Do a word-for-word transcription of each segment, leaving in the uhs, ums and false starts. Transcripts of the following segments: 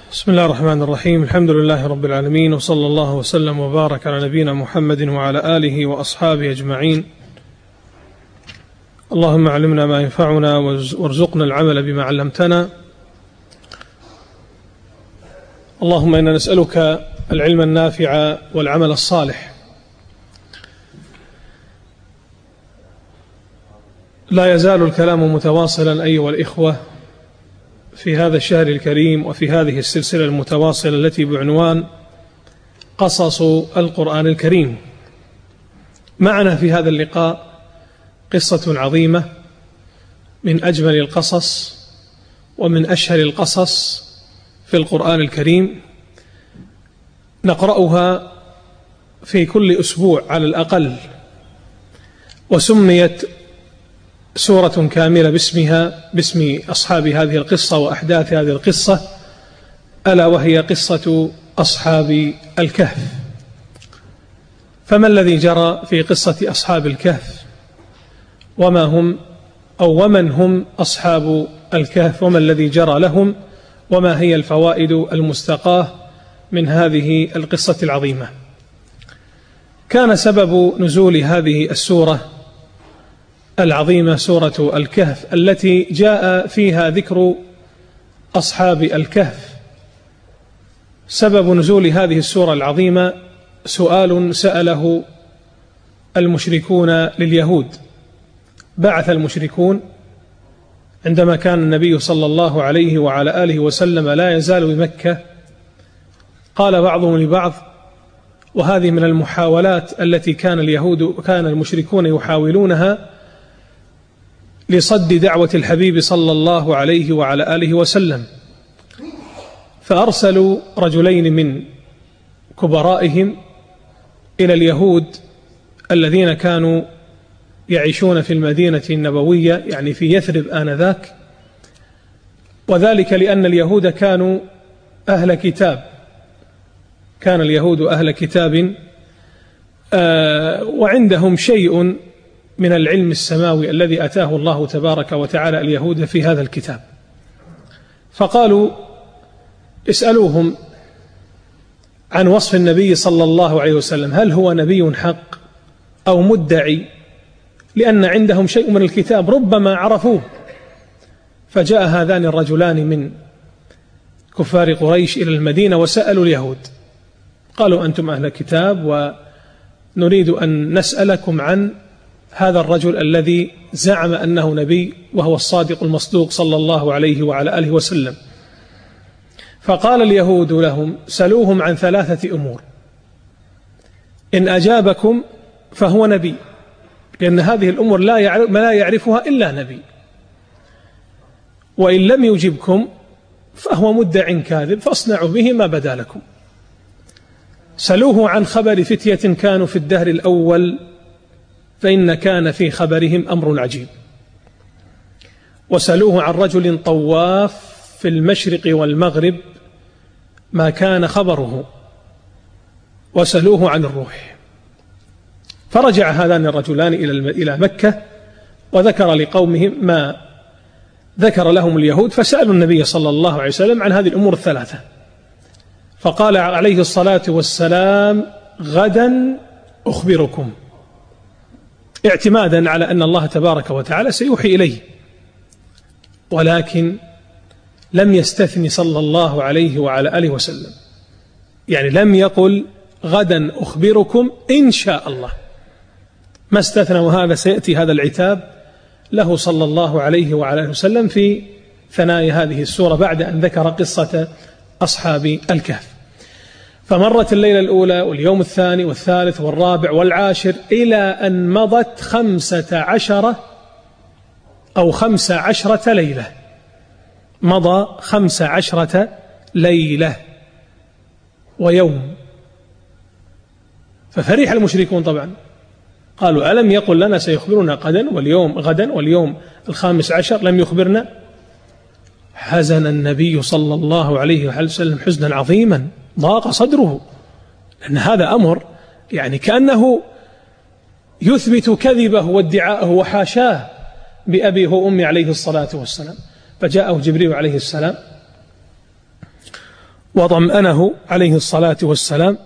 بسم الله الرحمن الرحيم. الحمد لله رب العالمين، وصلى الله وسلم وبارك على نبينا محمد وعلى آله وأصحابه أجمعين. اللهم علمنا ما ينفعنا وارزقنا العمل بما علمتنا. اللهم إنا نسألك العلم النافع والعمل الصالح. لا يزال الكلام متواصلا أيها الإخوة في هذا الشهر الكريم وفي هذه السلسلة المتواصلة التي بعنوان قصص القرآن الكريم. معنا في هذا اللقاء قصة عظيمة من أجمل القصص ومن أشهر القصص في القرآن الكريم، نقرأها في كل أسبوع على الأقل، وسميت سورة كاملة باسمها باسم أصحاب هذه القصة وأحداث هذه القصة، ألا وهي قصة أصحاب الكهف. فما الذي جرى في قصة أصحاب الكهف؟ وما هم أو ومن هم أصحاب الكهف؟ وما الذي جرى لهم؟ وما هي الفوائد المستقاة من هذه القصة العظيمة؟ كان سبب نزول هذه السورة العظيمة سورة الكهف التي جاء فيها ذكر أصحاب الكهف. سبب نزول هذه السورة العظيمة سؤال سأله المشركون لليهود. بعث المشركون عندما كان النبي صلى الله عليه وعلى آله وسلم لا يزال بمكة، قال بعضهم لبعض، وهذه من المحاولات التي كان اليهود كان المشركون يحاولونها لصد دعوة الحبيب صلى الله عليه وعلى آله وسلم، فأرسلوا رجلين من كبرائهم إلى اليهود الذين كانوا يعيشون في المدينة النبوية، يعني في يثرب آنذاك، وذلك لأن اليهود كانوا أهل كتاب كان اليهود أهل كتاب آه وعندهم شيء من العلم السماوي الذي أتاه الله تبارك وتعالى اليهود في هذا الكتاب. فقالوا اسألوهم عن وصف النبي صلى الله عليه وسلم، هل هو نبي حق أو مدعي؟ لأن عندهم شيء من الكتاب ربما عرفوه. فجاء هذان الرجلان من كفار قريش إلى المدينة وسألوا اليهود، قالوا أنتم أهل كتاب ونريد أن نسألكم عن هذا الرجل الذي زعم أنه نبي وهو الصادق المصدوق صلى الله عليه وعلى آله وسلم. فقال اليهود لهم سلوهم عن ثلاثة أمور، إن أجابكم فهو نبي، لأن هذه الأمور لا يعرف ما لا يعرفها إلا نبي، وإن لم يجبكم فهو مدع كاذب فاصنعوا به ما بدا لكم. سلوه عن خبر فتية كانوا في الدهر الأول فإن كان في خبرهم أمر عجيب. وسلوه عن رجل طواف في المشرق والمغرب ما كان خبره. وسلوه عن الروح. فرجع هذان الرجلان إلى مكة وذكر لقومهم ما ذكر لهم اليهود، فسألوا النبي صلى الله عليه وسلم عن هذه الأمور الثلاثة، فقال عليه الصلاة والسلام غدا أخبركم، اعتمادا على أن الله تبارك وتعالى سيوحي إليه. ولكن لم يستثني صلى الله عليه وعلى آله وسلم، يعني لم يقل غدا أخبركم إن شاء الله، ما استثنى. وهذا سيأتي هذا العتاب له صلى الله عليه وعلى آله وسلم في ثنايا هذه السورة بعد أن ذكر قصة أصحاب الكهف. فمرت الليلة الأولى واليوم الثاني والثالث والرابع والعاشر إلى أن مضت خمسة عشرة أو خمس عشرة ليلة، مضى خمس عشرة ليلة ويوم. ففرح المشركون طبعا، قالوا ألم يقل لنا سيخبرنا غدا واليوم غدا واليوم الخامس عشر لم يخبرنا؟ حزن النبي صلى الله عليه وسلم حزنا عظيما، ضاق صدره، لأن هذا أمر يعني كأنه يثبت كذبه وادعاءه وحاشاه بأبيه وأمي عليه الصلاة والسلام. فجاءه جبريل عليه السلام وطمأنه عليه الصلاة والسلام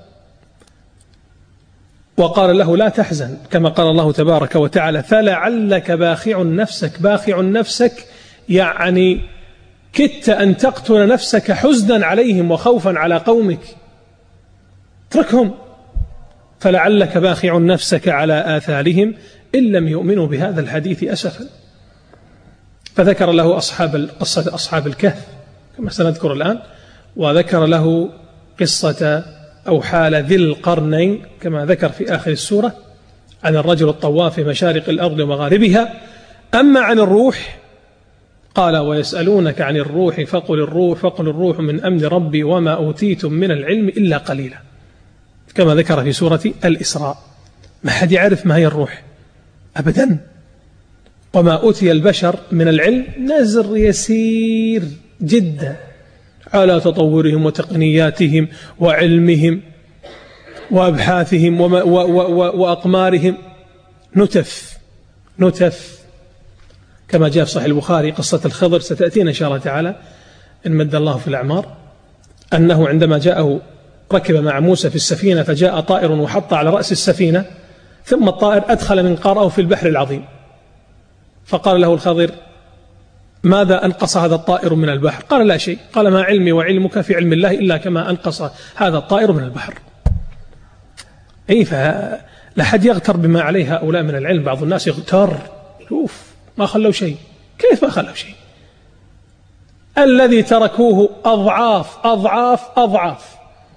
وقال له لا تحزن كما قال الله تبارك وتعالى فلعلك باخع نفسك. باخع نفسك يعني كدت أن تقتل نفسك حزنا عليهم وخوفا على قومك، اتركهم. فلعلك باخع نفسك على آثارهم إن لم يؤمنوا بهذا الحديث أسفا. فذكر له أصحاب قصة أصحاب الكهف كما سنذكر الآن، وذكر له قصة أو حال ذي القرنين كما ذكر في آخر السورة عن الرجل الطواف في مشارق الأرض ومغاربها. أما عن الروح قال ويسألونك عن الروح فقل الروح فقل الروح من أمر ربي وما أوتيتم من العلم إلا قليلا كما ذكر في سورة الإسراء. ما حد يعرف ما هي الروح أبدا، وما أوتي البشر من العلم نزر يسير جدا على تطورهم وتقنياتهم وعلمهم وأبحاثهم وما و و وأقمارهم، نتف نتف كما جاء في صحيح البخاري قصة الخضر ستأتينا إن شاء الله تعالى إن مد الله في الأعمار، أنه عندما جاءه ركب مع موسى في السفينة فجاء طائر وحط على رأس السفينة، ثم الطائر أدخل منقاره في البحر العظيم، فقال له الخضر ماذا أنقص هذا الطائر من البحر؟ قال لا شيء. قال ما علمي وعلمك في علم الله إلا كما أنقص هذا الطائر من البحر. أي فلا حد يغتر بما عليه هؤلاء من العلم. بعض الناس يغتر، شوف ما خلوا شيء. كيف ما خلوا شيء؟ الذي تركوه أضعاف أضعاف أضعاف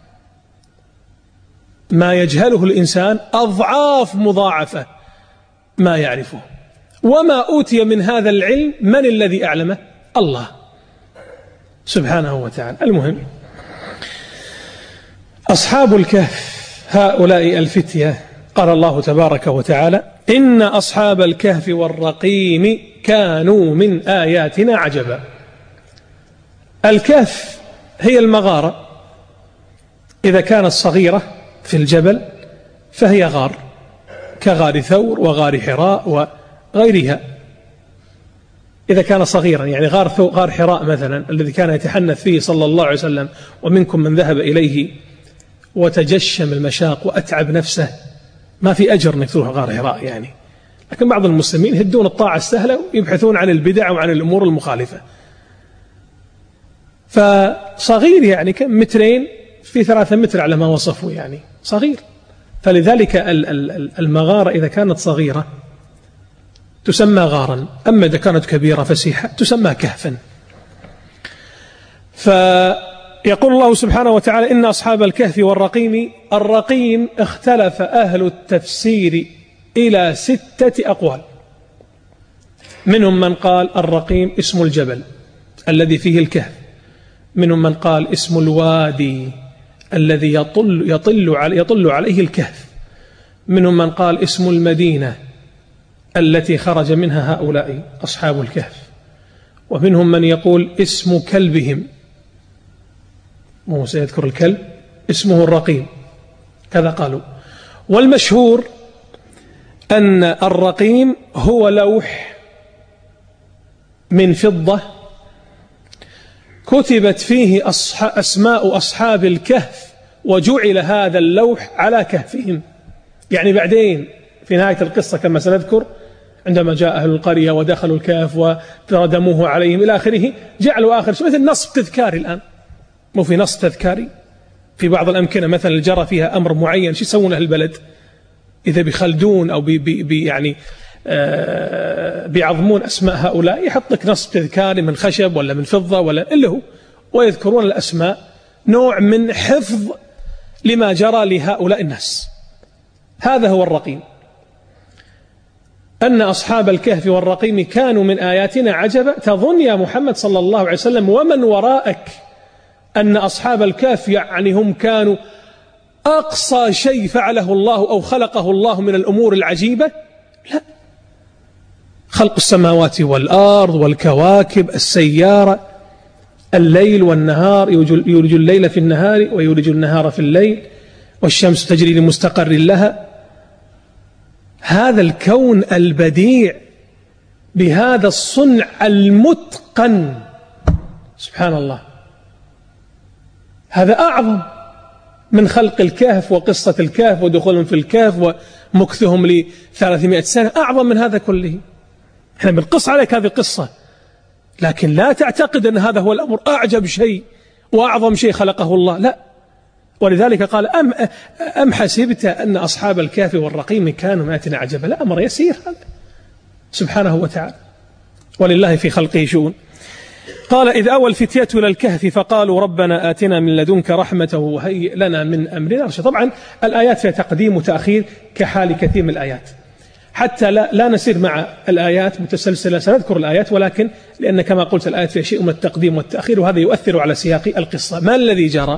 ما يجهله الإنسان، أضعاف مضاعفة ما يعرفه. وما أوتي من هذا العلم من الذي أعلمه؟ الله سبحانه وتعالى. المهم أصحاب الكهف هؤلاء الفتية قال الله تبارك وتعالى إن أصحاب الكهف والرقيم كانوا من آياتنا عجبا. الكهف هي المغارة، إذا كانت صغيرة في الجبل فهي غار كغار ثور وغار حراء وغيرها. إذا كان صغيرا يعني غار غار حراء مثلا الذي كان يتحنث فيه صلى الله عليه وسلم ومنكم من ذهب إليه وتجشم المشاق وأتعب نفسه، ما في أجر أنك تروح غار حراء يعني. لكن بعض المسلمين يهدون الطاعة السهلة ويبحثون عن البدع وعن الأمور المخالفة. فصغير يعني كم مترين في ثلاثة متر على ما وصفوا يعني صغير. فلذلك المغارة إذا كانت صغيرة تسمى غارا، أما إذا كانت كبيرة فسيحة تسمى كهفا. فيقول الله سبحانه وتعالى إن أصحاب الكهف والرقيم. الرقيم اختلف أهل التفسير إلى ستة أقوال. منهم من قال الرقيم اسم الجبل الذي فيه الكهف، منهم من قال اسم الوادي الذي يطل, يطل, علي يطل عليه الكهف، منهم من قال اسم المدينة التي خرج منها هؤلاء أصحاب الكهف، ومنهم من يقول اسم كلبهم، موسى يذكر الكلب اسمه الرقيم كذا قالوا. والمشهور أن الرقيم هو لوح من فضة كتبت فيه أسماء أصحاب الكهف وجعل هذا اللوح على كهفهم. يعني بعدين في نهاية القصة كما سنذكر عندما جاء أهل القرية ودخلوا الكهف وتردموه عليهم إلى آخره، جعلوا آخر شيء مثل نصب تذكاري. الآن مو في نصب تذكاري في بعض الأمكنة مثلا جرى فيها أمر معين، شو يسوون أهل البلد إذا بيخلدون أو بي بي يعني آه بيعظمون أسماء هؤلاء، يحط لك نصب تذكاري من خشب ولا من فضة ولا إلا هو، ويذكرون الأسماء، نوع من حفظ لما جرى لهؤلاء الناس. هذا هو الرقيم. أن أصحاب الكهف والرقيم كانوا من آياتنا عجبا. تظن يا محمد صلى الله عليه وسلم ومن وراءك أن أصحاب الكهف يعني هم كانوا أقصى شيء فعله الله أو خلقه الله من الأمور العجيبة؟ لا، خلق السماوات والأرض والكواكب، السيارة، الليل والنهار، يولج الليل في النهار ويولج النهار في الليل، والشمس تجري لمستقر لها. هذا الكون البديع بهذا الصنع المتقن سبحان الله، هذا أعظم من خلق الكهف وقصة الكهف ودخولهم في الكهف ومكثهم لثلاثمائة سنة. أعظم من هذا كله. احنا بنقص عليك هذه القصة، لكن لا تعتقد أن هذا هو الأمر أعجب شيء وأعظم شيء خلقه الله، لا. ولذلك قال أم, أم حسبت أن أصحاب الكهف والرقيم كانوا ماتنا عجبا. لا، أمر يسير هذا سبحانه وتعالى، ولله في خلقه شؤون. قال إذ أوى الفتية إلى الكهف فقالوا ربنا آتنا من لدنك رحمة وهيئ لنا من أمرنا رشدا. طبعا الآيات فيها تقديم وتأخير كحال كثير من الآيات، حتى لا, لا نسير مع الآيات متسلسلة. سنذكر الآيات، ولكن لأن كما قلت الآيات فيها شيء من التقديم والتأخير، وهذا يؤثر على سياق القصة. ما الذي جرى؟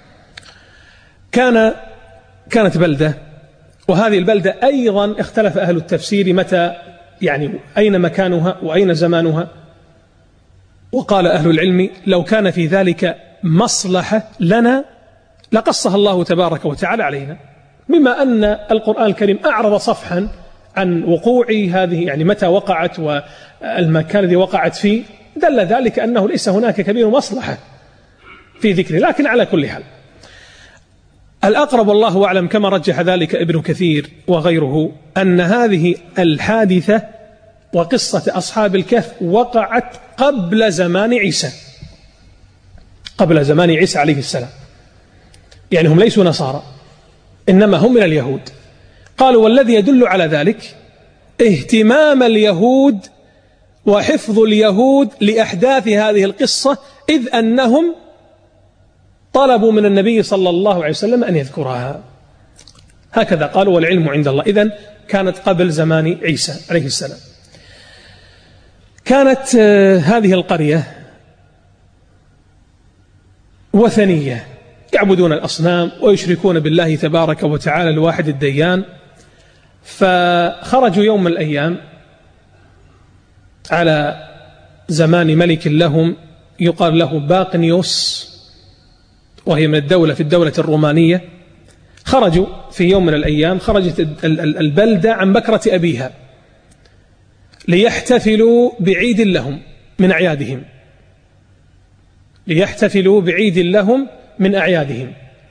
كان كانت بلدة، وهذه البلدة أيضا اختلف أهل التفسير متى يعني أين مكانها وأين زمانها. وقال أهل العلم لو كان في ذلك مصلحة لنا لقصها الله تبارك وتعالى علينا، بما أن القرآن الكريم أعرض صفحا عن وقوع هذه، يعني متى وقعت والمكان الذي وقعت فيه، دل ذلك أنه ليس هناك كبير مصلحة في ذكره. لكن على كل حال الأقرب والله أعلم كما رجح ذلك ابن كثير وغيره أن هذه الحادثة وقصة أصحاب الكهف وقعت قبل زمان عيسى، قبل زمان عيسى عليه السلام. يعني هم ليسوا نصارى، إنما هم من اليهود. قالوا والذي يدل على ذلك اهتمام اليهود وحفظ اليهود لأحداث هذه القصة، إذ أنهم طلبوا من النبي صلى الله عليه وسلم أن يذكرها. هكذا قالوا والعلم عند الله. إذن كانت قبل زمان عيسى عليه السلام. كانت هذه القرية وثنية، يعبدون الأصنام ويشركون بالله تبارك وتعالى الواحد الديان. فخرجوا يوم من الأيام على زمان ملك لهم يقال له باقنيوس، وهي من الدولة في الدولة الرومانية. خرجوا في يوم من الأيام، خرجت البلدة عن بكرة أبيها ليحتفلوا بعيد لهم من أعيادهم، ليحتفلوا بعيد لهم من أعيادهم.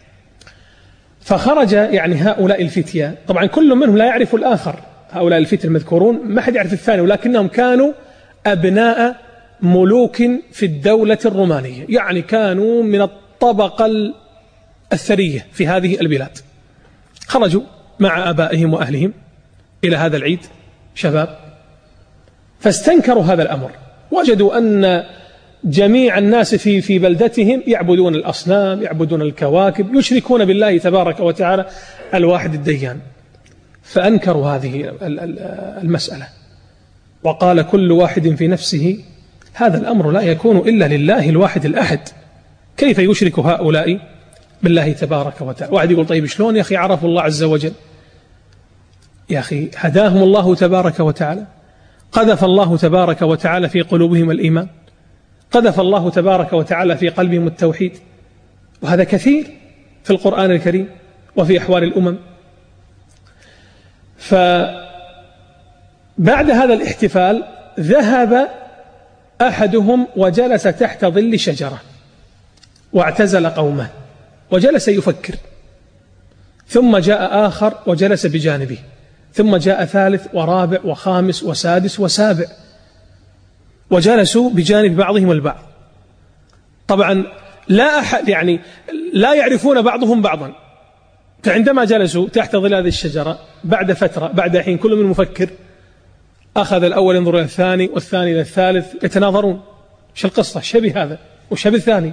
فخرج يعني هؤلاء الفتية، طبعا كل منهم لا يعرف الآخر، هؤلاء الفتية المذكورون ما حد يعرف الثاني، ولكنهم كانوا أبناء ملوك في الدولة الرومانية، يعني كانوا من الطبقة الثرية في هذه البلاد. خرجوا مع آبائهم وأهلهم إلى هذا العيد شباب، فاستنكروا هذا الأمر. وجدوا أن جميع الناس في في بلدتهم يعبدون الأصنام، يعبدون الكواكب، يشركون بالله تبارك وتعالى الواحد الديان. فأنكروا هذه المسألة، وقال كل واحد في نفسه هذا الأمر لا يكون إلا لله الواحد الأحد، كيف يشرك هؤلاء بالله تبارك وتعالى؟ واحد يقول طيب شلون يا أخي عرفوا الله عز وجل؟ يا أخي هداهم الله تبارك وتعالى، قذف الله تبارك وتعالى في قلوبهم الإيمان، قذف الله تبارك وتعالى في قلبهم التوحيد، وهذا كثير في القرآن الكريم وفي أحوال الأمم. فبعد هذا الاحتفال ذهب أحدهم وجلس تحت ظل شجرة واعتزل قومه وجلس يفكر، ثم جاء آخر وجلس بجانبه، ثم جاء ثالث ورابع وخامس وسادس وسابع، وجلسوا بجانب بعضهم البعض. طبعا لا أحد يعني لا يعرفون بعضهم بعضا. فعندما جلسوا تحت ظل هذه الشجرة بعد فترة بعد حين كل من مفكر أخذ الأول ينظر إلى الثاني والثاني إلى الثالث، يتناظرون ايش القصة، شبه هذا وشبه الثاني،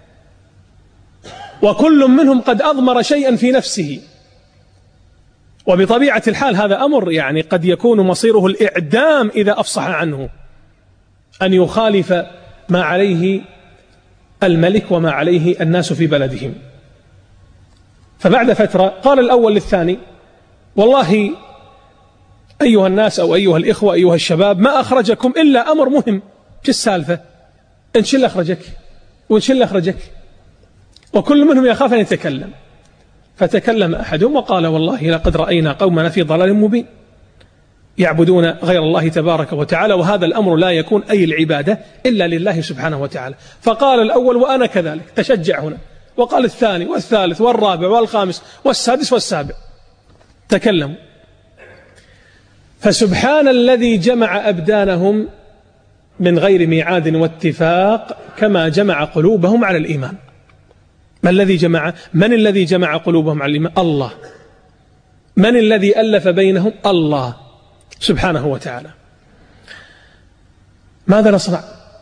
وكل منهم قد أضمر شيئا في نفسه. وبطبيعة الحال هذا أمر يعني قد يكون مصيره الإعدام إذا أفصح عنه، أن يخالف ما عليه الملك وما عليه الناس في بلدهم. فبعد فترة قال الأول للثاني والله أيها الناس أو أيها الإخوة أيها الشباب ما أخرجكم إلا أمر مهم. شو السالفة؟ إنش اللي أخرجك وإنش اللي أخرجك؟ وكل منهم يخاف أن يتكلم. فتكلم أحدهم وقال والله لقد رأينا قومنا في ضلال مبين يعبدون غير الله تبارك وتعالى، وهذا الأمر لا يكون أي العبادة إلا لله سبحانه وتعالى. فقال الأول وأنا كذلك، تشجع هنا، وقال الثاني والثالث والرابع والخامس والسادس والسابع، تكلموا. فسبحان الذي جمع أبدانهم من غير ميعاد واتفاق كما جمع قلوبهم على الإيمان. ما الذي جمع؟ من الذي جمع قلوبهم على الإيمان؟ الله. من الذي ألف بينهم؟ الله سبحانه وتعالى. ماذا نصنع؟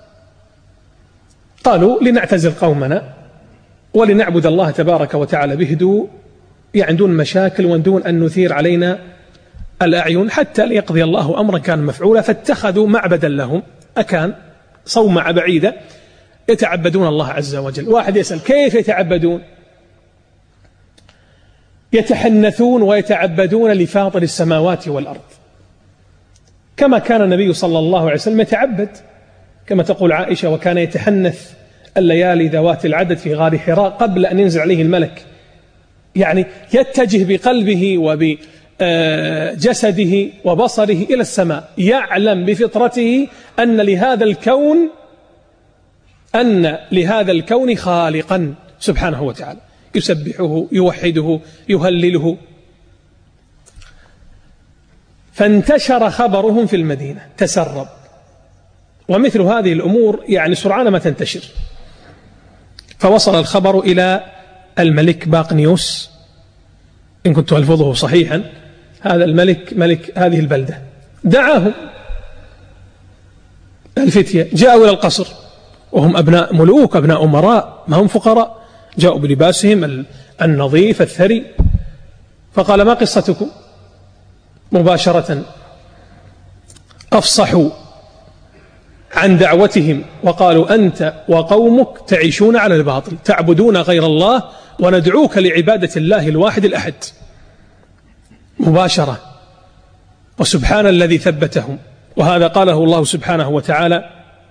قالوا لنعتزل قومنا ولنعبد الله تبارك وتعالى بهدوء، يعني دون مشاكل ودون أن نثير علينا الأعين حتى ليقضي الله أمرا كان مفعولا. فاتخذوا معبدا لهم، أكان صومعة بعيدة يتعبدون الله عز وجل. واحد يسأل كيف يتعبدون؟ يتحنثون ويتعبدون لفاطر السماوات والأرض، كما كان النبي صلى الله عليه وسلم يتعبد، كما تقول عائشة وكان يتحنث الليالي ذوات العدد في غار حراء قبل أن ينزل عليه الملك، يعني يتجه بقلبه وبجسده وبصره إلى السماء، يعلم بفطرته أن لهذا الكون أن لهذا الكون خالقا سبحانه وتعالى، يسبحه يوحده يهلله. فانتشر خبرهم في المدينة، تسرب. ومثل هذه الأمور يعني سرعان ما تنتشر. فوصل الخبر إلى الملك باقنيوس، إن كنت ألفظه صحيحا، هذا الملك ملك هذه البلدة. دعاهم الفتية، جاءوا إلى القصر وهم أبناء ملوك أبناء أمراء، ما هم فقراء، جاءوا بلباسهم النظيف الثري. فقال ما قصتكم؟ مباشرة أفصحوا عن دعوتهم وقالوا أنت وقومك تعيشون على الباطل، تعبدون غير الله وندعوك لعبادة الله الواحد الأحد. مباشرة. وسبحان الذي ثبتهم، وهذا قاله الله سبحانه وتعالى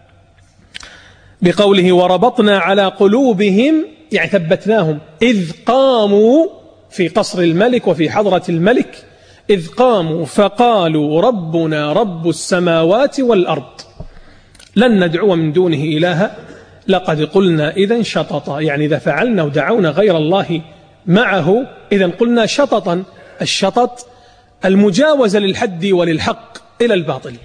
بقوله وربطنا على قلوبهم، يعني ثبتناهم إذ قاموا في قصر الملك وفي حضرة الملك، إذ قاموا فقالوا ربنا رب السماوات والأرض لن ندعو من دونه إلها لقد قلنا إذن شططا، يعني إذا فعلنا ودعونا غير الله معه إذن قلنا شططا. الشطط المجاوزة للحد وللحق إلى الباطل.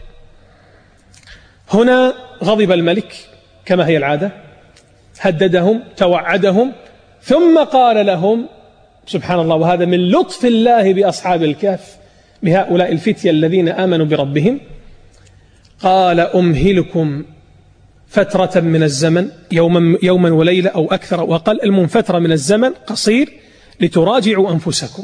هنا غضب الملك كما هي العادة، هددهم توعدهم، ثم قال لهم سبحان الله، وهذا من لطف الله بأصحاب الكهف بهؤلاء الفتية الذين آمنوا بربهم، قال أمهلكم فترة من الزمن، يوما, يوما وليلة أو أكثر أو أقل، المهم فترة من الزمن قصير لتراجعوا أنفسكم.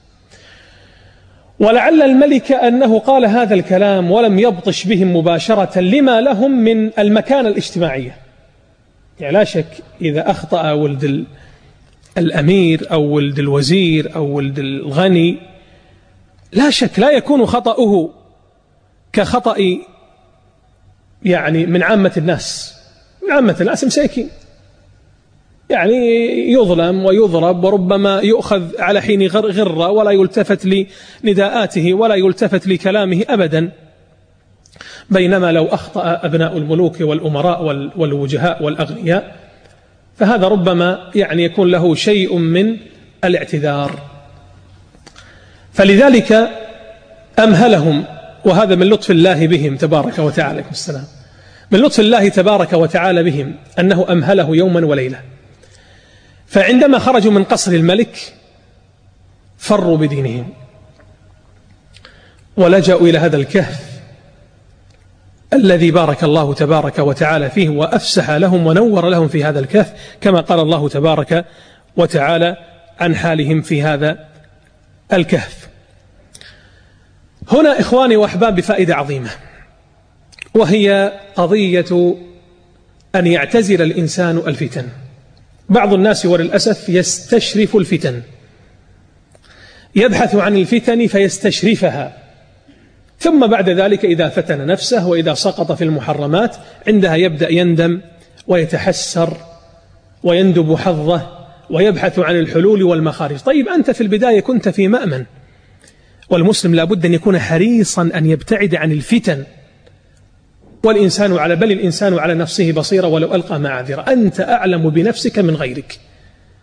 ولعل الملك أنه قال هذا الكلام ولم يبطش بهم مباشرة لما لهم من المكانة الاجتماعية. يعني لا شك إذا أخطأ ولد الأمير أو ولد الوزير أو ولد الغني، لا شك لا يكون خطأه كخطأ يعني من عامة الناس. من عامة الناس مساكين، يعني يظلم ويضرب وربما يؤخذ على حين غرة ولا يلتفت لنداءاته ولا يلتفت لكلامه أبدا. بينما لو أخطأ أبناء الملوك والأمراء والوجهاء والأغنياء فهذا ربما يعني يكون له شيء من الاعتذار. فلذلك أمهلهم، وهذا من لطف الله بهم تبارك وتعالى. السلام. من لطف الله تبارك وتعالى بهم أنه أمهله يوما وليلة. فعندما خرجوا من قصر الملك فروا بدينهم ولجأوا إلى هذا الكهف الذي بارك الله تبارك وتعالى فيه وأفسح لهم ونور لهم في هذا الكهف، كما قال الله تبارك وتعالى عن حالهم في هذا الكهف. هنا إخواني وأحبابي فائدة عظيمة، وهي قضية أن يعتزل الإنسان الفتن. بعض الناس وللأسف يستشرف الفتن، يبحث عن الفتن فيستشرفها، ثم بعد ذلك إذا فتن نفسه وإذا سقط في المحرمات عندها يبدأ يندم ويتحسر ويندب حظه ويبحث عن الحلول والمخارج. طيب أنت في البداية كنت في مأمن، والمسلم لابد أن يكون حريصا أن يبتعد عن الفتن، والإنسان على بل الإنسان على نفسه بصيرة ولو ألقى معاذيره. أنت أعلم بنفسك من غيرك،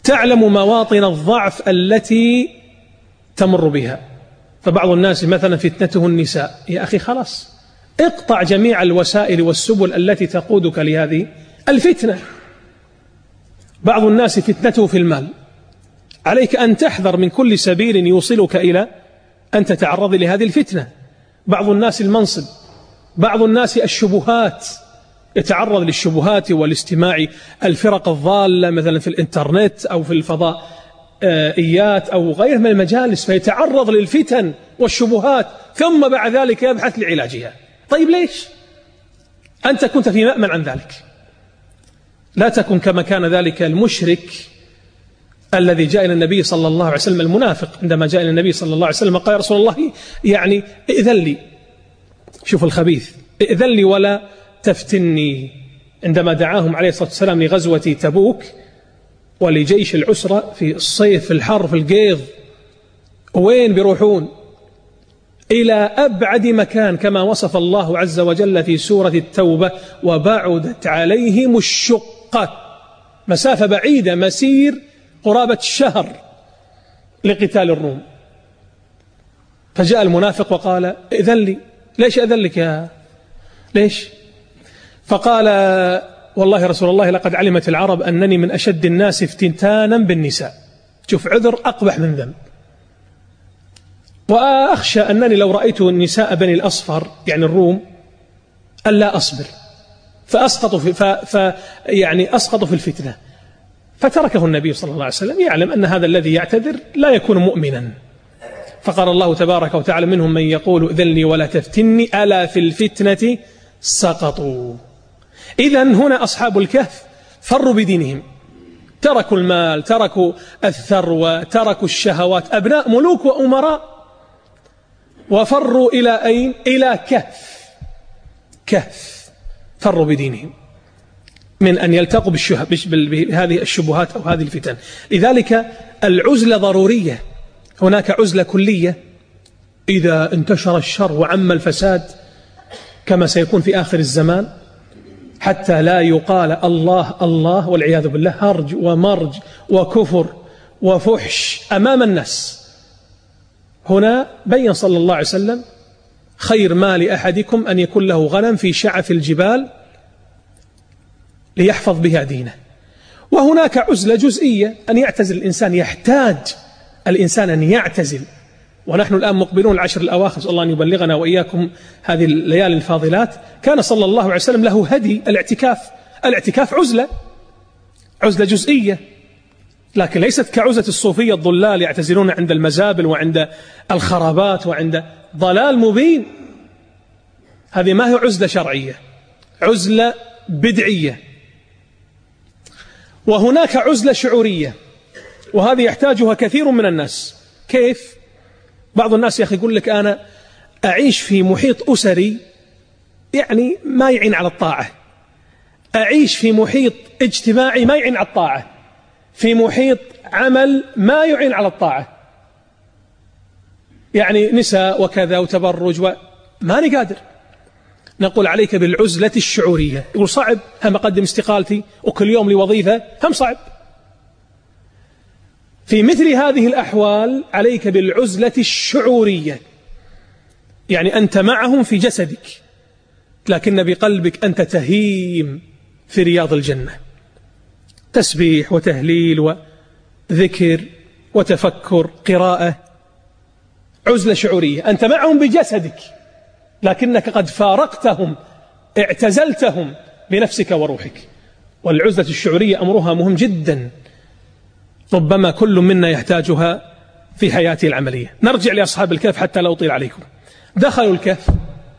تعلم مواطن الضعف التي تمر بها. فبعض الناس مثلا فتنته النساء، يا أخي خلاص اقطع جميع الوسائل والسبل التي تقودك لهذه الفتنة. بعض الناس فتنته في المال، عليك أن تحذر من كل سبيل يوصلك إلى أن تتعرض لهذه الفتنة. بعض الناس المنصب، بعض الناس الشبهات، يتعرض للشبهات والاستماع الفرق الضالة مثلا في الإنترنت أو في الفضائيات أو غيره من المجالس، فيتعرض للفتن والشبهات ثم بعد ذلك يبحث لعلاجها. طيب ليش؟ أنت كنت في مأمن عن ذلك. لا تكن كما كان ذلك المشرك الذي جاء إلى النبي صلى الله عليه وسلم، المنافق عندما جاء إلى النبي صلى الله عليه وسلم قال: يا رسول الله يعني ائذن لي، شوف الخبيث، ائذن لي ولا تفتني. عندما دعاهم عليه الصلاة والسلام لغزوة تبوك ولجيش العسرة في الصيف في الحر في القيظ، وين بيروحون؟ إلى أبعد مكان كما وصف الله عز وجل في سورة التوبة: وبعدت عليهم الشقة، مسافة بعيدة، مسير قرابة الشهر لقتال الروم. فجاء المنافق وقال: ائذن لي. ليش أذن لك يا ليش؟ فقال: والله رسول الله لقد علمت العرب أنني من أشد الناس افتتانا بالنساء. شوف عذر أقبح من ذنب. وأخشى أنني لو رأيت النساء بني الأصفر يعني الروم ألا أصبر فأسقط في ف... ف... يعني أسقط في الفتنة. فتركه النبي صلى الله عليه وسلم، يعلم أن هذا الذي يعتذر لا يكون مؤمنا. فقال الله تبارك وتعالى: منهم من يقول ائذن لي ولا تفتني ألا في الفتنة سقطوا. إذن هنا أصحاب الكهف فروا بدينهم، تركوا المال، تركوا الثروة، تركوا الشهوات، أبناء ملوك وأمراء، وفروا إلى أين؟ إلى كهف. كهف فروا بدينهم من أن يلتقوا بهذه الشبهات أو هذه الفتن. لذلك العزلة ضرورية. هناك عزلة كلية إذا انتشر الشر وعم الفساد كما سيكون في آخر الزمان، حتى لا يقال الله الله والعياذ بالله، هرج ومرج وكفر وفحش أمام الناس. هنا بين صلى الله عليه وسلم: خير ما لأحدكم أن يكون له غنم في شعف الجبال ليحفظ بها دينه. وهناك عزلة جزئية، أن يعتزل الإنسان، يحتاج الإنسان أن يعتزل. ونحن الآن مقبلون العشر الأواخر، صلى الله أن يبلغنا وإياكم هذه الليالي الفاضلات. كان صلى الله عليه وسلم له هدي الاعتكاف. الاعتكاف عزلة، عزلة جزئية، لكن ليست كعزلة الصوفية الضلال يعتزلون عند المزابل وعند الخرابات وعند ضلال مبين. هذه ما هي عزلة شرعية، عزلة بدعية. وهناك عزلة شعورية، وهذه يحتاجها كثير من الناس. كيف؟ بعض الناس يا أخي يقول لك: أنا أعيش في محيط أسري يعني ما يعين على الطاعة، أعيش في محيط اجتماعي ما يعين على الطاعة، في محيط عمل ما يعين على الطاعة، يعني نساء وكذا وتبرج وما قادر. نقول: عليك بالعزلة الشعورية. يقول: صعب، هم أقدم استقالتي وكل يوم لي وظيفة، هم صعب. في مثل هذه الأحوال عليك بالعزلة الشعورية، يعني أنت معهم في جسدك لكن بقلبك أنت تهيم في رياض الجنة، تسبيح وتهليل وذكر وتفكر قراءة. عزلة شعورية، أنت معهم بجسدك لكنك قد فارقتهم، اعتزلتهم بنفسك وروحك. والعزلة الشعورية أمرها مهم جدا، ربما كل منا يحتاجها في حياته العملية. نرجع لأصحاب الكهف حتى لا أطيل عليكم. دخلوا الكهف،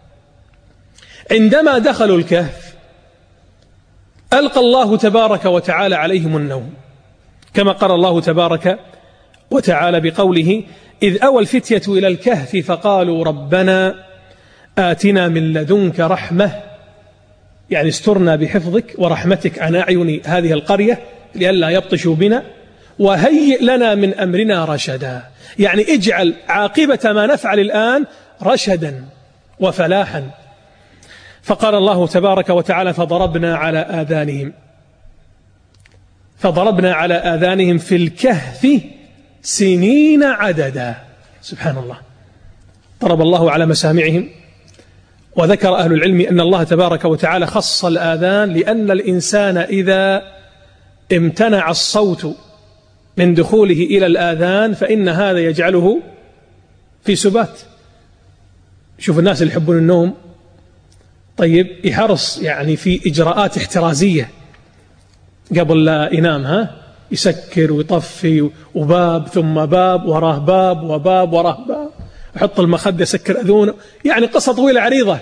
عندما دخلوا الكهف ألقى الله تبارك وتعالى عليهم النوم، كما قال الله تبارك وتعالى بقوله: إذ أوى الفتية إلى الكهف فقالوا ربنا آتنا من لدنك رحمة، يعني استرنا بحفظك ورحمتك عن أعين هذه القرية لئلا يبطشوا بنا، وهيئ لنا من أمرنا رشدا، يعني اجعل عاقبة ما نفعل الآن رشدا وفلاحا. فقال الله تبارك وتعالى: فضربنا على آذانهم فضربنا على آذانهم في الكهف سنين عددا. سبحان الله، ضرب الله على مسامعهم. وذكر أهل العلم أن الله تبارك وتعالى خص الآذان لأن الإنسان إذا امتنع الصوت من دخوله إلى الآذان فإن هذا يجعله في سبات. شوف الناس اللي يحبون النوم، طيب يحرص يعني في إجراءات احترازية قبل لا ينام، ها يسكر ويطفي وباب ثم باب وراه باب وباب وراه باب، يحط المخدة يسكر أذونه، يعني قصة طويلة عريضة.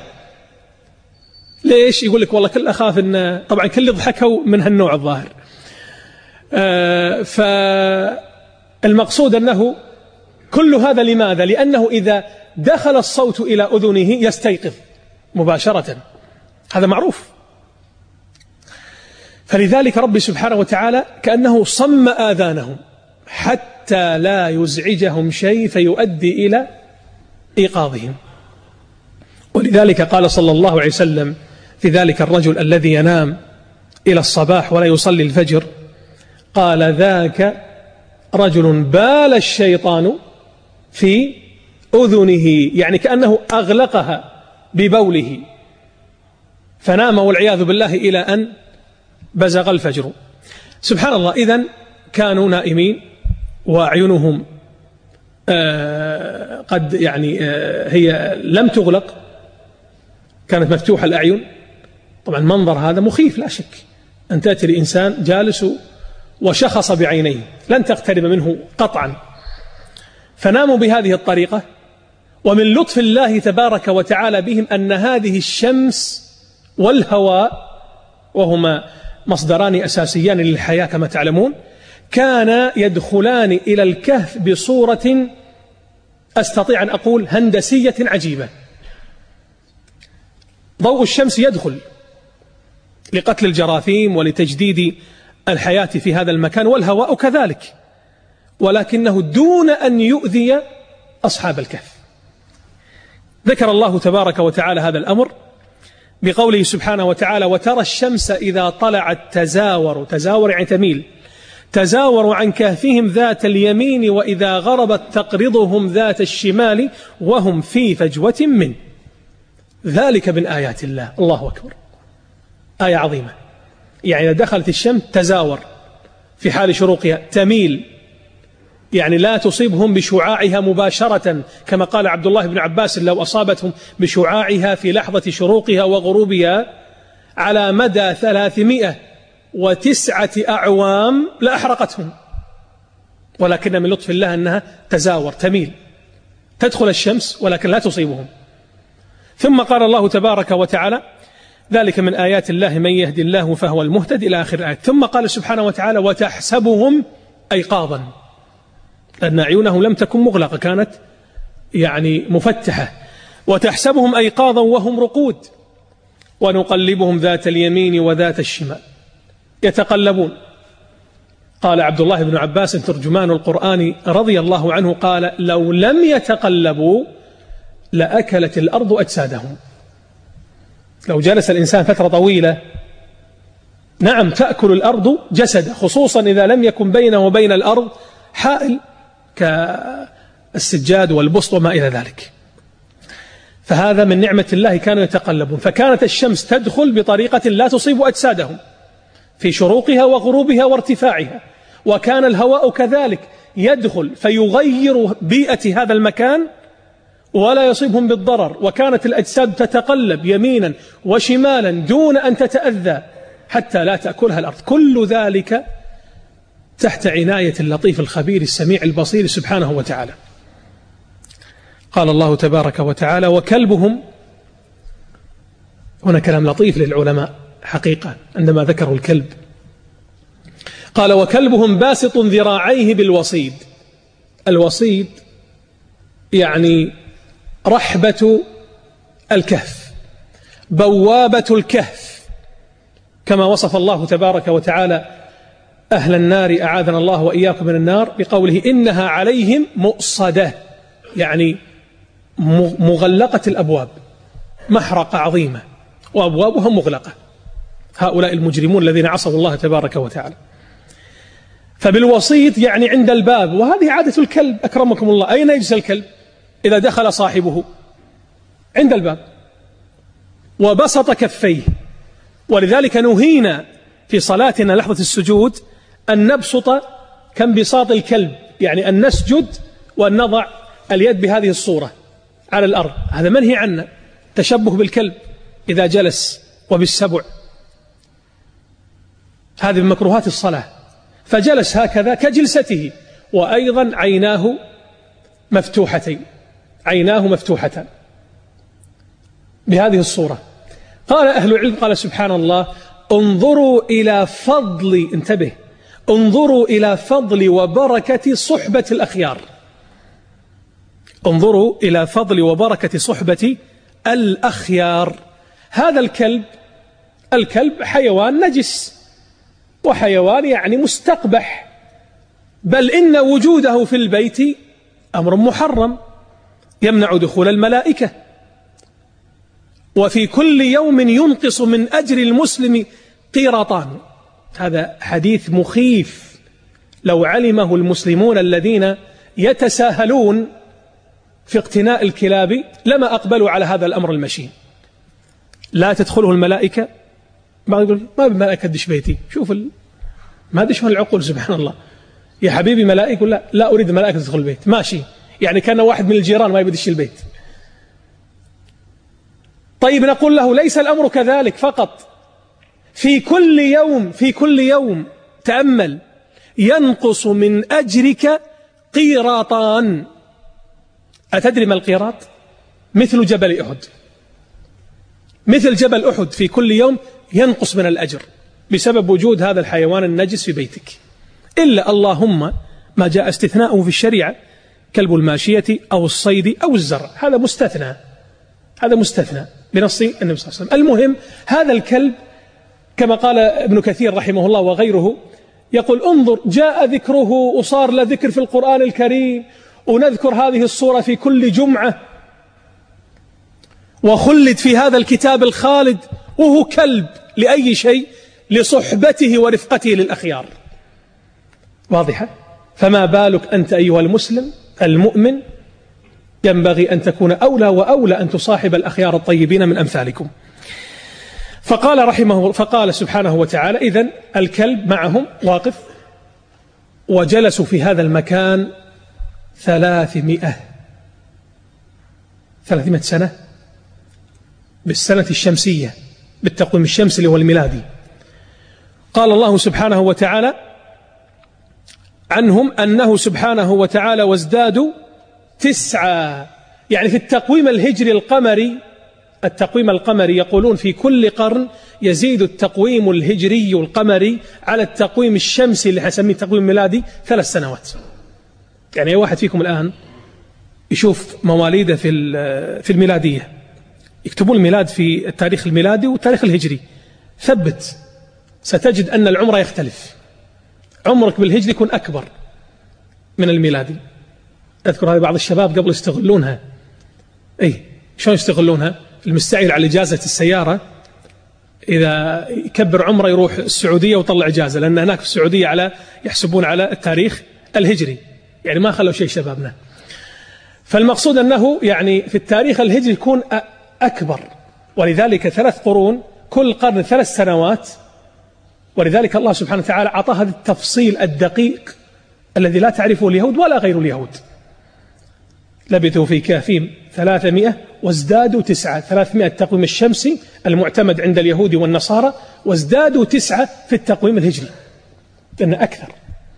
ليش؟ يقول لك والله كل أخاف إن طبعا كل ضحكوا من هالنوع الظاهر. آه فالمقصود أنه كل هذا لماذا؟ لأنه إذا دخل الصوت إلى أذنه يستيقظ مباشرة، هذا معروف. فلذلك رب سبحانه وتعالى كأنه صم آذانهم حتى لا يزعجهم شيء فيؤدي إلى إيقاظهم. ولذلك قال صلى الله عليه وسلم في ذلك الرجل الذي ينام إلى الصباح ولا يصلي الفجر، قال ذاك رجل بال الشيطان في أذنه، يعني كأنه أغلقها ببوله فنام والعياذ بالله إلى أن بزغ الفجر. سبحان الله، إذن كانوا نائمين وأعينهم آه قد يعني آه هي لم تغلق، كانت مفتوحة الأعين. طبعا منظر هذا مخيف لا شك، أن تأتي لإنسان جالس وشخص بعينيه لن تقترب منه قطعا. فناموا بهذه الطريقة. ومن لطف الله تبارك وتعالى بهم أن هذه الشمس والهواء، وهما مصدران أساسيان للحياة كما تعلمون، كان يدخلان إلى الكهف بصورة أستطيع أن أقول هندسية عجيبة. ضوء الشمس يدخل لقتل الجراثيم ولتجديد الحياة في هذا المكان، والهواء كذلك، ولكنه دون أن يؤذي أصحاب الكهف. ذكر الله تبارك وتعالى هذا الأمر بقوله سبحانه وتعالى: وترى الشمس إذا طلعت تزاور، تزاور يعني تميل، تزاور عن كهفهم ذات اليمين وإذا غربت تقرضهم ذات الشمال وهم في فجوة منه، ذلك من آيات الله. الله أكبر، آية عظيمة. يعني إذا دخلت الشمس تزاور في حال شروقها، تميل يعني لا تصيبهم بشعاعها مباشرة، كما قال عبد الله بن عباس: لو أصابتهم بشعاعها في لحظة شروقها وغروبها على مدى ثلاثمائة وتسعة أعوام لأحرقتهم، ولكن من لطف الله أنها تزاور تميل، تدخل الشمس ولكن لا تصيبهم. ثم قال الله تبارك وتعالى: ذلك من آيات الله من يهدي الله فهو المهتد، إلى آخر الآية. ثم قال سبحانه وتعالى: وتحسبهم أيقاظا، لأن أعينهم لم تكن مغلقة، كانت يعني مفتحة. وتحسبهم أيقاظا وهم رقود ونقلبهم ذات اليمين وذات الشمال يتقلبون. قال عبد الله بن عباس ترجمان القرآن رضي الله عنه قال: لو لم يتقلبوا لأكلت الأرض أجسادهم. لو جلس الإنسان فترة طويلة نعم تأكل الأرض جسده، خصوصا إذا لم يكن بينه وبين الأرض حائل كالسجاد والبسط وما إلى ذلك. فهذا من نعمة الله، كانوا يتقلبون. فكانت الشمس تدخل بطريقة لا تصيب أجسادهم في شروقها وغروبها وارتفاعها، وكان الهواء كذلك يدخل فيغير بيئة هذا المكان ولا يصيبهم بالضرر، وكانت الأجساد تتقلب يمينا وشمالا دون أن تتأذى حتى لا تأكلها الأرض. كل ذلك تحت عناية اللطيف الخبير السميع البصير سبحانه وتعالى. قال الله تبارك وتعالى: وكلبهم، هنا كلام لطيف للعلماء حقيقة عندما ذكروا الكلب، قال: وكلبهم باسط ذراعيه بالوصيد. الوصيد يعني رحبة الكهف، بوابة الكهف، كما وصف الله تبارك وتعالى أهل النار أعاذنا الله وإياكم من النار بقوله: إنها عليهم مؤصدة، يعني مغلقة الأبواب، محرقة عظيمة وأبوابها مغلقة، هؤلاء المجرمون الذين عصوا الله تبارك وتعالى. فبالوسيط يعني عند الباب، وهذه عادة الكلب أكرمكم الله. أين يجلس الكلب إذا دخل صاحبه؟ عند الباب، وبسط كفيه. ولذلك نهينا في صلاتنا لحظة السجود أن نبسط كانبساط الكلب، يعني أن نسجد وأن نضع اليد بهذه الصورة على الأرض، هذا منهي عنه، تشبه بالكلب إذا جلس وبالسبع، هذه من مكروهات الصلاة. فجلس هكذا كجلسته، وأيضا عيناه مفتوحتين، عيناه مفتوحتان بهذه الصورة. قال أهل العلم، قال سبحان الله: انظروا إلى فضل، انتبه، انظروا إلى فضل وبركة صحبة الأخيار، انظروا إلى فضل وبركة صحبة الأخيار. هذا الكلب، الكلب حيوان نجس، وحيوان يعني مستقبح، بل إن وجوده في البيت أمر محرم يمنع دخول الملائكة. وفي كل يوم ينقص من أجر المسلم قيراطان. هذا حديث مخيف، لو علمه المسلمون الذين يتساهلون في اقتناء الكلاب لما أقبلوا على هذا الأمر المشين. لا تدخله الملائكة، ما يقول ما بالملائكة تدش بيتي، شوف ال... ما دشون العقول سبحان الله. يا حبيبي ملائكة، لا لا أريد ملائكة تدخل البيت، ماشي، يعني كان واحد من الجيران ما يبدش البيت. طيب نقول له ليس الأمر كذلك فقط، في كل يوم في كل يوم تأمل ينقص من أجرك قيراطان. أتدري ما القيراط؟ مثل جبل أحد، مثل جبل أحد في كل يوم ينقص من الأجر بسبب وجود هذا الحيوان النجس في بيتك، إلا اللهم ما جاء استثناءه في الشريعة كلب الماشية أو الصيد أو الزرع، هذا مستثنى، هذا مستثنى بنص النبي صلى الله عليه وسلم. المهم هذا الكلب كما قال ابن كثير رحمه الله وغيره، يقول انظر جاء ذكره وصار له ذكر في القرآن الكريم، ونذكر هذه الصورة في كل جمعة، وخلد في هذا الكتاب الخالد، وهو كلب لأي شيء؟ لصحبته ورفقته للأخيار. واضحة؟ فما بالك أنت أيها المسلم المؤمن، ينبغي أن تكون أولى وأولى أن تصاحب الأخيار الطيبين من أمثالكم. فقال رحمه فقال سبحانه وتعالى: إذن الكلب معهم واقف، وجلسوا في هذا المكان ثلاثمائة ثلاثمائة سنة بالسنة الشمسية، بالتقويم الشمسي اللي هو الميلادي. قال الله سبحانه وتعالى عنهم أنه سبحانه وتعالى: وازدادوا تسعة، يعني في التقويم الهجري القمري، التقويم القمري يقولون في كل قرن يزيد التقويم الهجري القمري على التقويم الشمسي اللي حنسميه التقويم الميلادي ثلاث سنوات. يعني أي واحد فيكم الآن يشوف مواليده في في الميلادية، يكتبون الميلاد في التاريخ الميلادي والتاريخ الهجري، ثبت ستجد أن العمر يختلف، عمرك بالهجري يكون أكبر من الميلادي. أذكر هذه بعض الشباب قبل يستغلونها، أي شلون يستغلونها؟ المستعير على إجازة السيارة إذا يكبر عمره يروح السعودية وطلع إجازة، لأن هناك في السعودية على يحسبون على التاريخ الهجري، يعني ما خلوا شيء شبابنا. فالمقصود أنه يعني في التاريخ الهجري يكون أكبر، ولذلك ثلاث قرون كل قرن ثلاث سنوات. ولذلك الله سبحانه وتعالى أعطى هذا التفصيل الدقيق الذي لا تعرفه اليهود ولا غير اليهود. لبثوا في كهفهم ثلاثمائة وازدادوا تسعة، ثلاثمائة التقويم الشمسي المعتمد عند اليهود والنصارى، وازدادوا تسعة في التقويم الهجري، لأن أكثر.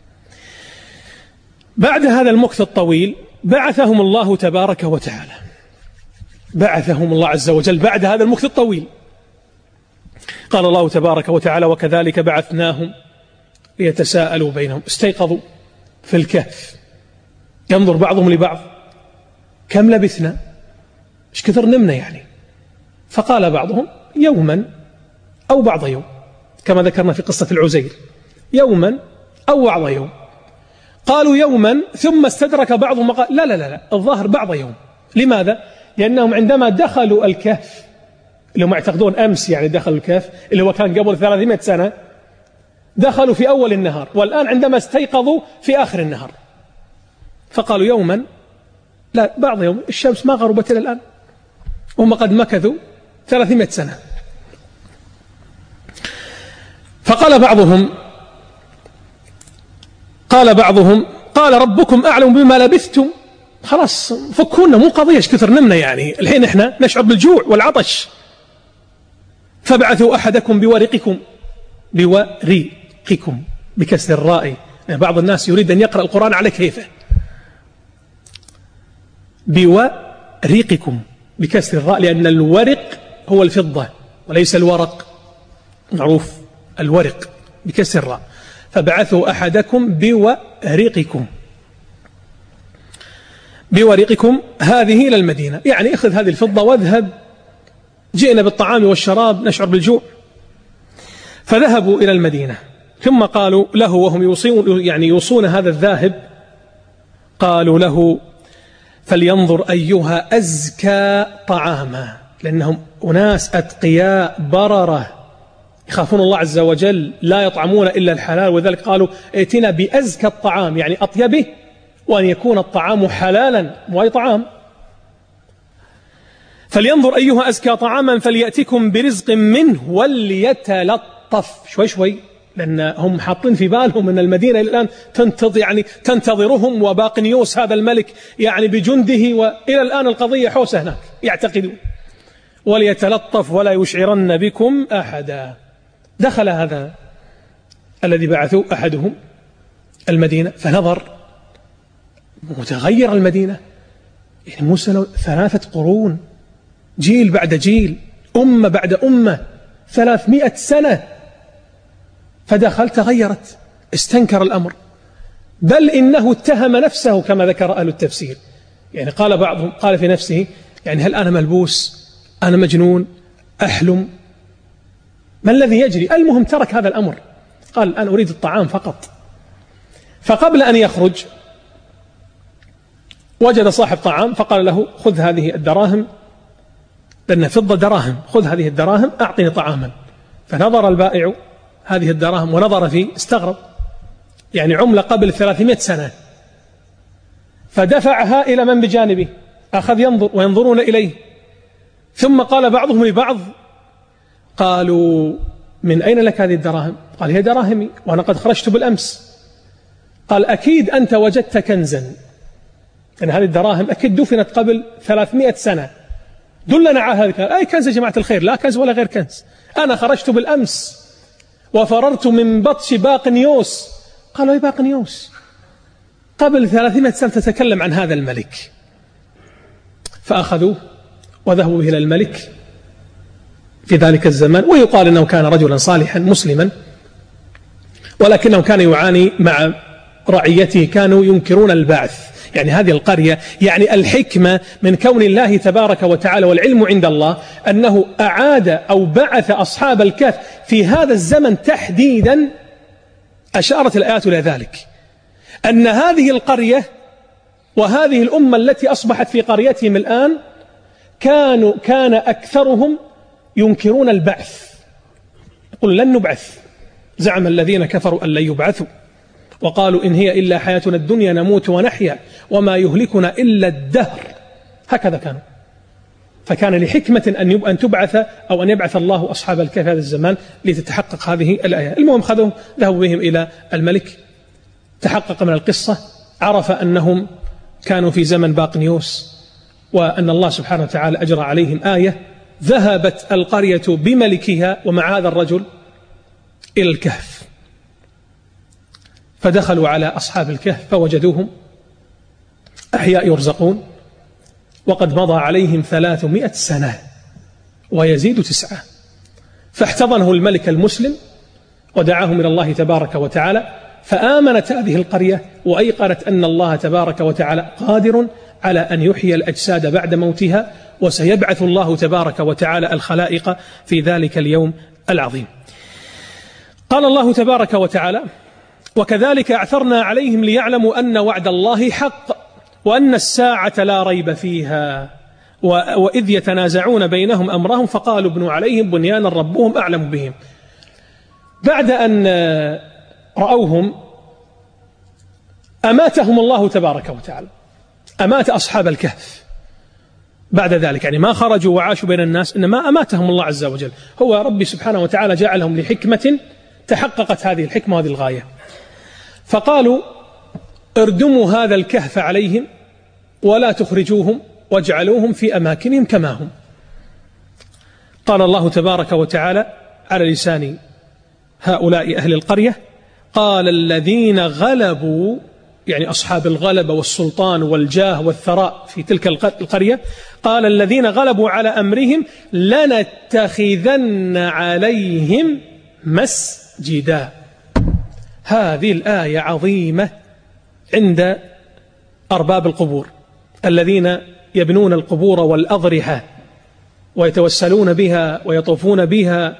بعد هذا المكث الطويل بعثهم الله تبارك وتعالى، بعثهم الله عز وجل بعد هذا المكث الطويل. قال الله تبارك وتعالى: وكذلك بعثناهم ليتساءلوا بينهم. استيقظوا في الكهف، ينظر بعضهم لبعض: كم لبثنا؟ ايش كثر نمنا يعني؟ فقال بعضهم: يوما أو بعض يوم، كما ذكرنا في قصة العزير، يوما أو بعض يوم. قالوا يوما، ثم استدرك بعضهم وقال: لا لا لا لا الظاهر بعض يوم. لماذا؟ لأنهم عندما دخلوا الكهف، اللي هم يعتقدون أمس يعني دخلوا الكهف اللي هو كان قبل ثلاثمائة سنة، دخلوا في أول النهار، والآن عندما استيقظوا في آخر النهار، فقالوا يوما لا بعض يوم الشمس ما غربت إلى الآن، وهم قد مكثوا ثلاثمائة سنة. فقال بعضهم قال بعضهم قال ربكم أعلم بما لبثتم، خلاص فكونا، مو قضية ايش كثر نمنا، يعني الحين احنا نشعر بالجوع والعطش. فابعثوا أحدكم بورقكم، بورقكم بكسر الراء، يعني بعض الناس يريد أن يقرأ القرآن على كيفه، بورقكم بكسر الراء، لأن الورق هو الفضة وليس الورق، معروف الورق بكسر الراء. فبعثوا أحدكم بورقكم بورقكم هذه إلى المدينة، يعني اخذ هذه الفضة واذهب، جئنا بالطعام والشراب نشعر بالجوع. فذهبوا إلى المدينة، ثم قالوا له وهم يوصون يعني يوصون هذا الذاهب، قالوا له فلينظر أيها أزكى طعاما، لأنهم أناس أتقياء بررة يخافون الله عز وجل، لا يطعمون إلا الحلال، وذلك قالوا ائتنا بأزكى الطعام، يعني أطيبه، وأن يكون الطعام حلالا وأي طعام. فلينظر أيها أزكى طعاما فليأتكم برزق منه وليتلطف شوي شوي، لأن هم حاطين في بالهم أن المدينة الآن تنتظر يعني تنتظرهم، وباقنيوس هذا الملك يعني بجنده، وإلى الآن القضية حوسة هناك يعتقدون. وليتلطف ولا يشعرن بكم أحدا. دخل هذا الذي بعثوا أحدهم المدينة، فنظر متغير المدينة، يعني موسى ثلاثة قرون، جيل بعد جيل، أمة بعد أمة، ثلاثمائة سنة، فدخل تغيرت، استنكر الأمر، بل إنه اتهم نفسه كما ذكر أهل التفسير، يعني قال بعضهم قال في نفسه يعني هل أنا ملبوس، أنا مجنون، أحلم، ما الذي يجري؟ المهم ترك هذا الأمر، قال أنا أريد الطعام فقط. فقبل أن يخرج وجد صاحب طعام فقال له خذ هذه الدراهم، لأن فضة دراهم، خذ هذه الدراهم أعطني طعاما. فنظر البائع هذه الدراهم ونظر فيه، استغرب، يعني عملة قبل ثلاثمائة سنة، فدفعها إلى من بجانبه، أخذ ينظر وينظرون إليه. ثم قال بعضهم لبعض، قالوا من أين لك هذه الدراهم؟ قال هي دراهمي وأنا قد خرجت بالأمس. قال أكيد أنت وجدت كنزا، لأن هذه الدراهم أكيد دفنت قبل ثلاثمائة سنة، دلنا على هذا. أي كنز يا جماعة الخير؟ لا كنز ولا غير كنز، أنا خرجت بالأمس وفررت من بطش باقنيوس. قالوا أي باقنيوس؟ قبل ثلاثمائة سنة تتكلم عن هذا الملك. فأخذوه وذهبوا به إلى الملك في ذلك الزمان، ويقال أنه كان رجلا صالحا مسلما، ولكنه كان يعاني مع رعيته، كانوا ينكرون البعث. يعني هذه القرية، يعني الحكمة من كون الله تبارك وتعالى والعلم عند الله أنه أعاد أو بعث أصحاب الكهف في هذا الزمن تحديدا، أشارت الآيات إلى ذلك، أن هذه القرية وهذه الأمة التي أصبحت في قريتهم الآن كانوا كان أكثرهم ينكرون البعث، يقول لن نبعث، زعم الذين كفروا أن لن يبعثوا، وقالوا إن هي إلا حياتنا الدنيا نموت ونحيا وما يهلكنا إلا الدهر، هكذا كانوا. فكان لحكمة أن أن تبعث أو أن يبعث الله أصحاب الكهف هذا الزمان لتتحقق هذه الآية. المهم خذوا ذهبوا بهم إلى الملك، تحقق من القصة، عرف أنهم كانوا في زمن باقنيوس، وأن الله سبحانه وتعالى أجرى عليهم آية، ذهبت القرية بملكها ومع هذا الرجل إلى الكهف، فدخلوا على أصحاب الكهف فوجدوهم أحياء يرزقون، وقد مضى عليهم ثلاثمائة سنة ويزيد تسعة. فاحتضنه الملك المسلم ودعاهم إلى الله تبارك وتعالى، فآمنت هذه القرية وأيقنت أن الله تبارك وتعالى قادر على أن يحيي الأجساد بعد موتها، وسيبعث الله تبارك وتعالى الخلائق في ذلك اليوم العظيم. قال الله تبارك وتعالى: وكذلك أعثرنا عليهم ليعلموا أن وعد الله حق وأن الساعة لا ريب فيها وإذ يتنازعون بينهم أمرهم فقالوا ابنوا عليهم بنيانا ربهم أعلم بهم. بعد أن رأوهم أماتهم الله تبارك وتعالى، أمات أصحاب الكهف بعد ذلك، يعني ما خرجوا وعاشوا بين الناس، إنما أماتهم الله عز وجل. هو ربي سبحانه وتعالى جعلهم لحكمة تحققت هذه الحكمة وهذه الغاية. فقالوا اردموا هذا الكهف عليهم ولا تخرجوهم واجعلوهم في أماكنهم كما هم. قال الله تبارك وتعالى على لسان هؤلاء أهل القرية: قال الذين غلبوا، يعني أصحاب الغلبة والسلطان والجاه والثراء في تلك القرية، قال الذين غلبوا على أمرهم لنتخذن عليهم مسجدا. هذه الآية عظيمة عند أرباب القبور الذين يبنون القبور والأضرحة ويتوسلون بها ويطوفون بها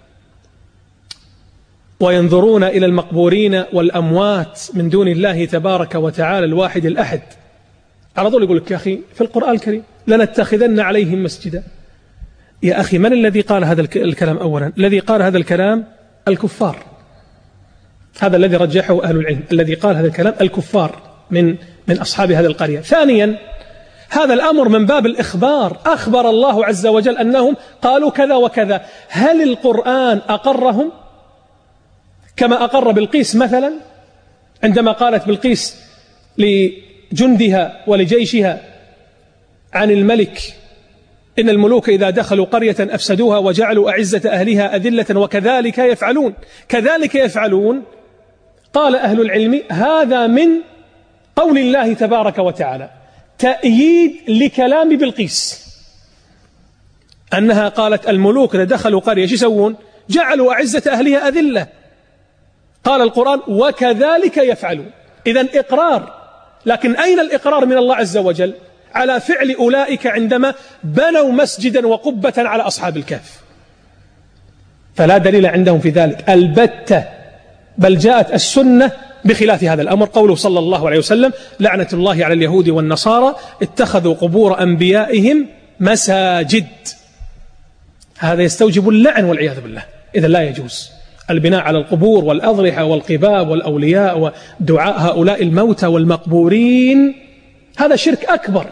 وينظرون إلى المقبورين والأموات من دون الله تبارك وتعالى الواحد الأحد. على طول يقول لك يا أخي في القرآن الكريم لنتخذن عليهم مسجدا. يا أخي من الذي قال هذا الكلام؟ أولا الذي قال هذا الكلام الكفار، هذا الذي رجحه أهل العلم، الذي قال هذا الكلام الكفار من من أصحاب هذه القرية. ثانيا هذا الأمر من باب الإخبار، أخبر الله عز وجل أنهم قالوا كذا وكذا. هل القرآن أقرهم كما أقر بلقيس مثلا عندما قالت بلقيس لجندها ولجيشها عن الملك: إن الملوك إذا دخلوا قرية أفسدوها وجعلوا أعزة أهلها أذلة وكذلك يفعلون. كذلك يفعلون. قال أهل العلم هذا من قول الله تبارك وتعالى تأييد لكلام بلقيس، أنها قالت الملوك إذا دخلوا قرية شو يسوون؟ جعلوا أعزة أهلها أذلة. قال القرآن وكذلك يفعلون. إذن إقرار، لكن أين الإقرار من الله عز وجل على فعل أولئك عندما بنوا مسجدا وقبة على أصحاب الكهف؟ فلا دليل عندهم في ذلك البتة، بل جاءت السنة بخلاف هذا الأمر. قوله صلى الله عليه وسلم: لعنة الله على اليهود والنصارى اتخذوا قبور أنبيائهم مساجد. هذا يستوجب اللعن والعياذ بالله. إذا لا يجوز البناء على القبور والأضرحة والقباب والأولياء ودعاء هؤلاء الموتى والمقبورين، هذا شرك أكبر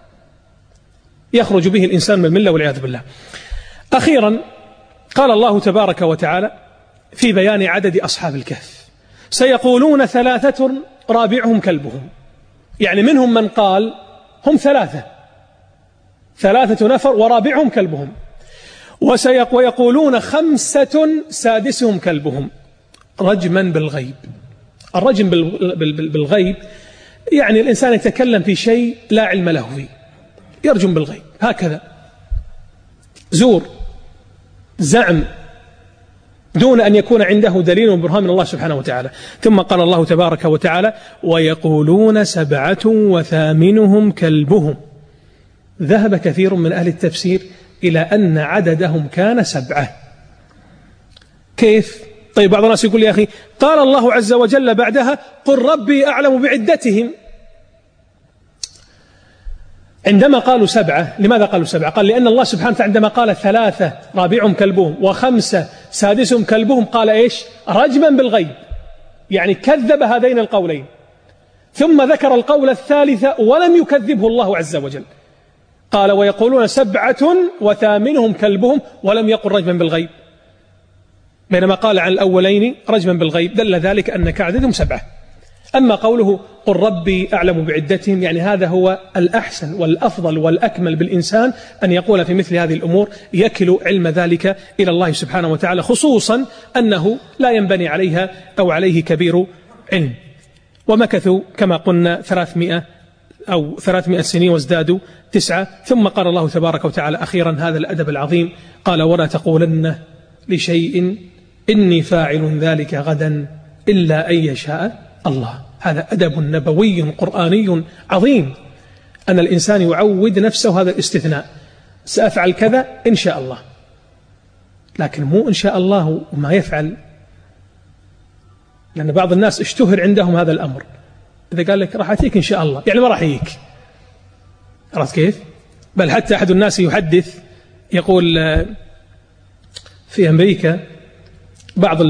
يخرج به الإنسان من الملة والعياذ بالله. أخيرا قال الله تبارك وتعالى في بيان عدد أصحاب الكهف: سيقولون ثلاثة رابعهم كلبهم. يعني منهم من قال هم ثلاثة ثلاثة نفر ورابعهم كلبهم، ويقولون خمسة سادسهم كلبهم، رجما بالغيب. الرجم بالغيب يعني الإنسان يتكلم في شيء لا علم له فيه، يرجم بالغيب هكذا، زور، زعم، دون أن يكون عنده دليل وبرهان من الله سبحانه وتعالى. ثم قال الله تبارك وتعالى: ويقولون سبعة وثامنهم كلبهم. ذهب كثير من أهل التفسير إلى أن عددهم كان سبعة. كيف؟ طيب بعض الناس يقول: يا أخي قال الله عز وجل بعدها: قل ربي أعلم بعدتهم. عندما قالوا سبعة، لماذا قالوا سبعة؟ قال لأن الله سبحانه وتعالى عندما قال ثلاثة رابعهم كلبهم وخمسة سادسهم كلبهم قال إيش؟ رجما بالغيب، يعني كذب هذين القولين. ثم ذكر القول الثالث ولم يكذبه الله عز وجل، قال: ويقولون سبعة وثامنهم كلبهم، ولم يقل رجما بالغيب، بينما قال عن الأولين رجما بالغيب، دل ذلك أن عددهم سبعة. أما قوله قل ربي أعلم بعدتهم، يعني هذا هو الأحسن والأفضل والأكمل بالإنسان أن يقول في مثل هذه الأمور، يكل علم ذلك إلى الله سبحانه وتعالى، خصوصا أنه لا ينبني عليها أو عليه كبير علم. ومكثوا كما قلنا ثلاثمائة أو ثلاثمائة سنين وازدادوا تسعة. ثم قال الله تبارك وتعالى أخيرا هذا الأدب العظيم، قال: ولا تقولن لشيء إني فاعل ذلك غدا إلا أن يشاء الله. هذا أدب نبوي قرآني عظيم، أن الإنسان يعود نفسه هذا الاستثناء: سأفعل كذا إن شاء الله، لكن مو إن شاء الله وما يفعل. لأن بعض الناس اشتهر عندهم هذا الأمر، إذا قال لك راح أتيك إن شاء الله يعني ما راح يجيك. عرفت كيف؟ بل حتى أحد الناس يحدث يقول في أمريكا بعض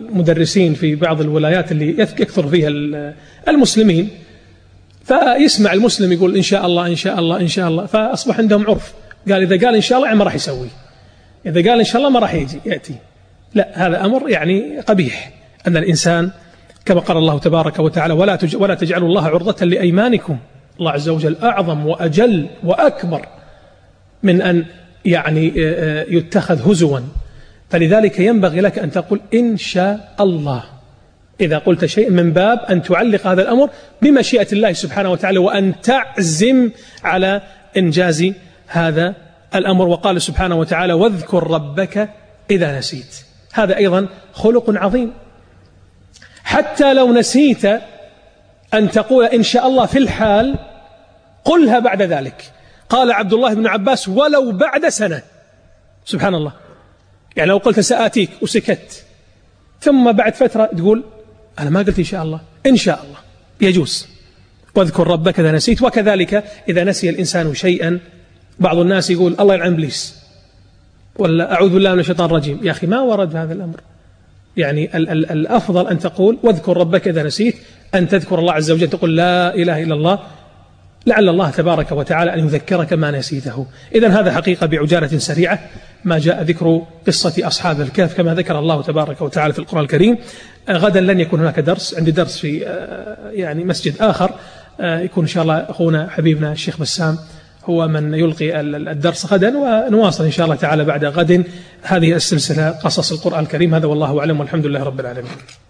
المدرسين في بعض الولايات اللي يكثر فيها المسلمين، فيسمع المسلم يقول إن شاء الله إن شاء الله إن شاء الله، فأصبح عندهم عرف، قال إذا قال إن شاء الله ما راح يسوي، إذا قال إن شاء الله ما راح يجي يأتي. لا، هذا أمر يعني قبيح، أن الإنسان كما قال الله تبارك وتعالى ولا ولا تجعلوا الله عرضة لأيمانكم. الله عز وجل أعظم وأجل وأكبر من أن يعني يتخذ هزوا، فلذلك ينبغي لك أن تقول إن شاء الله إذا قلت شيء، من باب أن تعلق هذا الأمر بمشيئة الله سبحانه وتعالى، وأن تعزم على إنجاز هذا الأمر. وقال سبحانه وتعالى واذكر ربك إذا نسيت، هذا أيضا خلق عظيم. حتى لو نسيت أن تقول إن شاء الله في الحال، قلها بعد ذلك. قال عبد الله بن عباس ولو بعد سنة. سبحان الله، يعني لو قلت سآتيك وسكت، ثم بعد فترة تقول أنا ما قلت إن شاء الله، إن شاء الله يجوز. واذكر ربك إذا نسيت. وكذلك إذا نسي الإنسان شيئا، بعض الناس يقول الله يلعن إبليس، ولا أعوذ بالله من الشيطان الرجيم. يا أخي ما ورد هذا الأمر. يعني ال ال الأفضل أن تقول واذكر ربك إذا نسيت، أن تذكر الله عز وجل، تقول لا إله إلا الله، لعل الله تبارك وتعالى أن يذكرك ما نسيته. إذن هذا حقيقة بعجالة سريعة ما جاء ذكر قصة أصحاب الكهف كما ذكر الله تبارك وتعالى في القرآن الكريم. غدا لن يكون هناك درس، عندي درس في يعني مسجد آخر، يكون إن شاء الله أخونا حبيبنا الشيخ بسام هو من يلقي الدرس غدا، ونواصل إن شاء الله تعالى بعد غد هذه السلسلة قصص القرآن الكريم. هذا والله أعلم، والحمد لله رب العالمين.